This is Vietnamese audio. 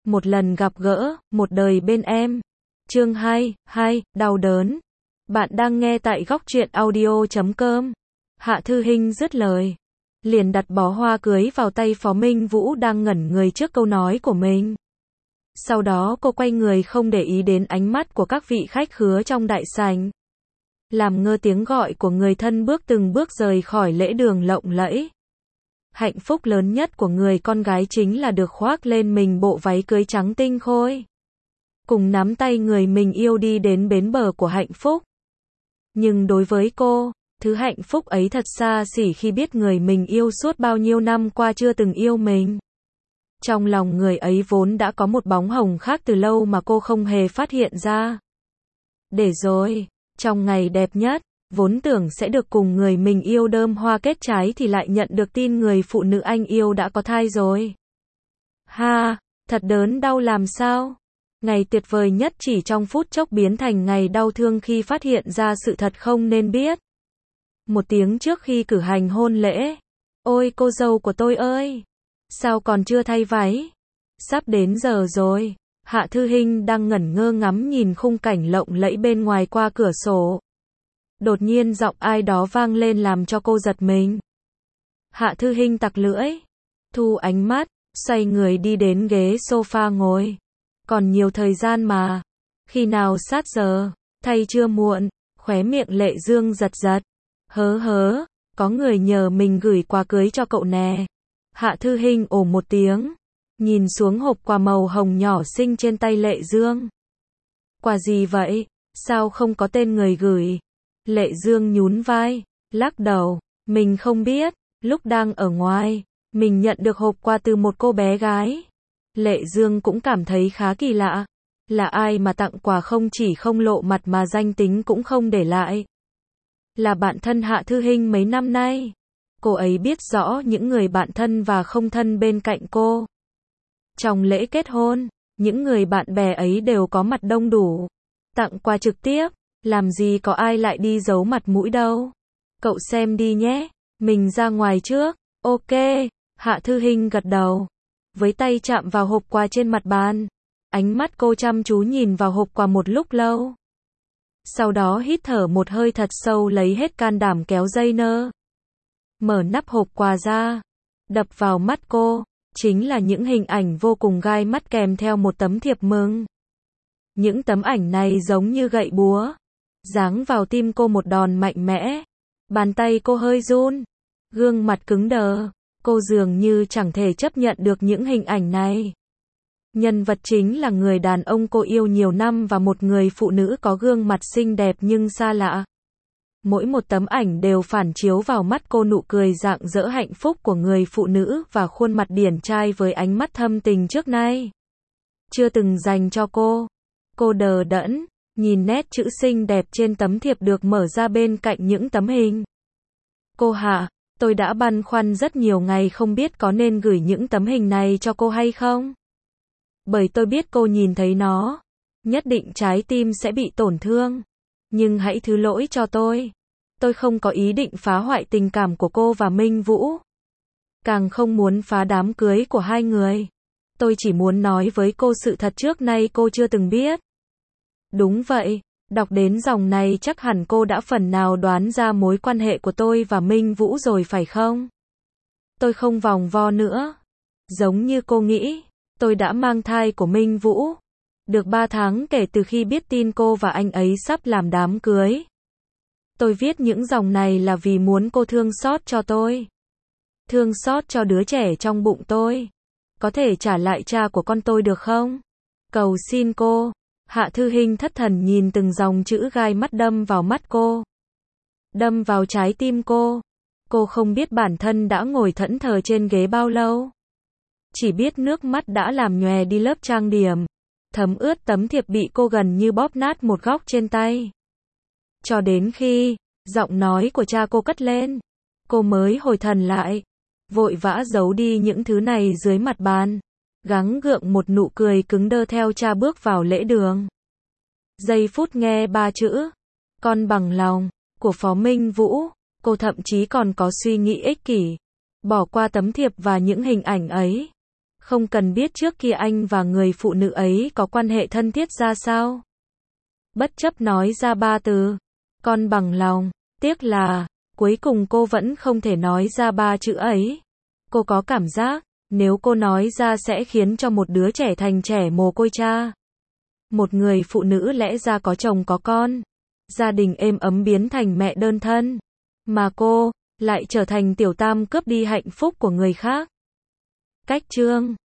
một lần gặp gỡ, một đời bên em. Chương 2, đau đớn. Bạn đang nghe tại góc truyện audio.com. Hạ Thư Hinh dứt lời, liền đặt bó hoa cưới vào tay Phó Minh Vũ đang ngẩn người trước câu nói của mình. Sau đó cô quay người không để ý đến ánh mắt của các vị khách khứa trong đại sảnh. Làm ngơ tiếng gọi của người thân bước từng bước rời khỏi lễ đường lộng lẫy. Hạnh phúc lớn nhất của người con gái chính là được khoác lên mình bộ váy cưới trắng tinh khôi. Cùng nắm tay người mình yêu đi đến bến bờ của hạnh phúc. Nhưng đối với cô, thứ hạnh phúc ấy thật xa xỉ khi biết người mình yêu suốt bao nhiêu năm qua chưa từng yêu mình. Trong lòng người ấy vốn đã có một bóng hồng khác từ lâu mà cô không hề phát hiện ra. Để rồi, trong ngày đẹp nhất, vốn tưởng sẽ được cùng người mình yêu đơm hoa kết trái thì lại nhận được tin người phụ nữ anh yêu đã có thai rồi. Ha, thật đớn đau làm sao? Ngày tuyệt vời nhất chỉ trong phút chốc biến thành ngày đau thương khi phát hiện ra sự thật không nên biết. Một tiếng trước khi cử hành hôn lễ. Ôi cô dâu của tôi ơi! Sao còn chưa thay váy? Sắp đến giờ rồi. Hạ Thư Hinh đang ngẩn ngơ ngắm nhìn khung cảnh lộng lẫy bên ngoài qua cửa sổ. Đột nhiên giọng ai đó vang lên làm cho cô giật mình. Hạ Thư Hinh tặc lưỡi, thu ánh mắt, xoay người đi đến ghế sofa ngồi. Còn nhiều thời gian mà. Khi nào sát giờ, thay chưa muộn, khóe miệng Lệ Dương giật giật. Hớ, có người nhờ mình gửi quà cưới cho cậu nè. Hạ Thư Hinh ồ một tiếng, nhìn xuống hộp quà màu hồng nhỏ xinh trên tay Lệ Dương. Quà gì vậy? Sao không có tên người gửi? Lệ Dương nhún vai, lắc đầu, mình không biết, lúc đang ở ngoài, mình nhận được hộp quà từ một cô bé gái. Lệ Dương cũng cảm thấy khá kỳ lạ, là ai mà tặng quà không chỉ không lộ mặt mà danh tính cũng không để lại. Là bạn thân Hạ Thư Hinh mấy năm nay. Cô ấy biết rõ những người bạn thân và không thân bên cạnh cô. Trong lễ kết hôn, những người bạn bè ấy đều có mặt đông đủ. Tặng quà trực tiếp, làm gì có ai lại đi giấu mặt mũi đâu. Cậu xem đi nhé, mình ra ngoài trước. Ok, Hạ Thư Hinh gật đầu. Với tay chạm vào hộp quà trên mặt bàn. Ánh mắt cô chăm chú nhìn vào hộp quà một lúc lâu. Sau đó hít thở một hơi thật sâu lấy hết can đảm kéo dây nơ. Mở nắp hộp quà ra. Đập vào mắt cô, chính là những hình ảnh vô cùng gai mắt kèm theo một tấm thiệp mừng. Những tấm ảnh này giống như gậy búa. Giáng vào tim cô một đòn mạnh mẽ. Bàn tay cô hơi run. Gương mặt cứng đờ. Cô dường như chẳng thể chấp nhận được những hình ảnh này. Nhân vật chính là người đàn ông cô yêu nhiều năm và một người phụ nữ có gương mặt xinh đẹp nhưng xa lạ. Mỗi một tấm ảnh đều phản chiếu vào mắt cô nụ cười rạng rỡ hạnh phúc của người phụ nữ và khuôn mặt điển trai với ánh mắt thâm tình trước nay chưa từng dành cho cô. Cô đờ đẫn, nhìn nét chữ xinh đẹp trên tấm thiệp được mở ra bên cạnh những tấm hình. Cô Hạ, tôi đã băn khoăn rất nhiều ngày không biết có nên gửi những tấm hình này cho cô hay không. Bởi tôi biết cô nhìn thấy nó, nhất định trái tim sẽ bị tổn thương. Nhưng hãy thứ lỗi cho tôi. Tôi không có ý định phá hoại tình cảm của cô và Minh Vũ. Càng không muốn phá đám cưới của hai người. Tôi chỉ muốn nói với cô sự thật trước nay cô chưa từng biết. Đúng vậy, đọc đến dòng này chắc hẳn cô đã phần nào đoán ra mối quan hệ của tôi và Minh Vũ rồi phải không? Tôi không vòng vo nữa. Giống như cô nghĩ, tôi đã mang thai của Minh Vũ. Được 3 tháng kể từ khi biết tin cô và anh ấy sắp làm đám cưới. Tôi viết những dòng này là vì muốn cô thương xót cho tôi. Thương xót cho đứa trẻ trong bụng tôi. Có thể trả lại cha của con tôi được không? Cầu xin cô. Hạ Thư Hinh thất thần nhìn từng dòng chữ gai mắt đâm vào mắt cô. Đâm vào trái tim cô. Cô không biết bản thân đã ngồi thẫn thờ trên ghế bao lâu. Chỉ biết nước mắt đã làm nhòe đi lớp trang điểm. Thấm ướt tấm thiệp bị cô gần như bóp nát một góc trên tay. Cho đến khi giọng nói của cha cô cất lên, cô mới hồi thần lại, vội vã giấu đi những thứ này dưới mặt bàn, gắng gượng một nụ cười cứng đơ theo cha bước vào lễ đường. Giây phút nghe 3 chữ con bằng lòng của Phó Minh Vũ, cô thậm chí còn có suy nghĩ ích kỷ, bỏ qua tấm thiệp và những hình ảnh ấy. Không cần biết trước kia anh và người phụ nữ ấy có quan hệ thân thiết ra sao. Bất chấp nói ra 3 từ, con bằng lòng, tiếc là, cuối cùng cô vẫn không thể nói ra 3 chữ ấy. Cô có cảm giác, nếu cô nói ra sẽ khiến cho một đứa trẻ thành trẻ mồ côi cha. Một người phụ nữ lẽ ra có chồng có con, gia đình êm ấm biến thành mẹ đơn thân. Mà cô, lại trở thành tiểu tam cướp đi hạnh phúc của người khác. Cách chương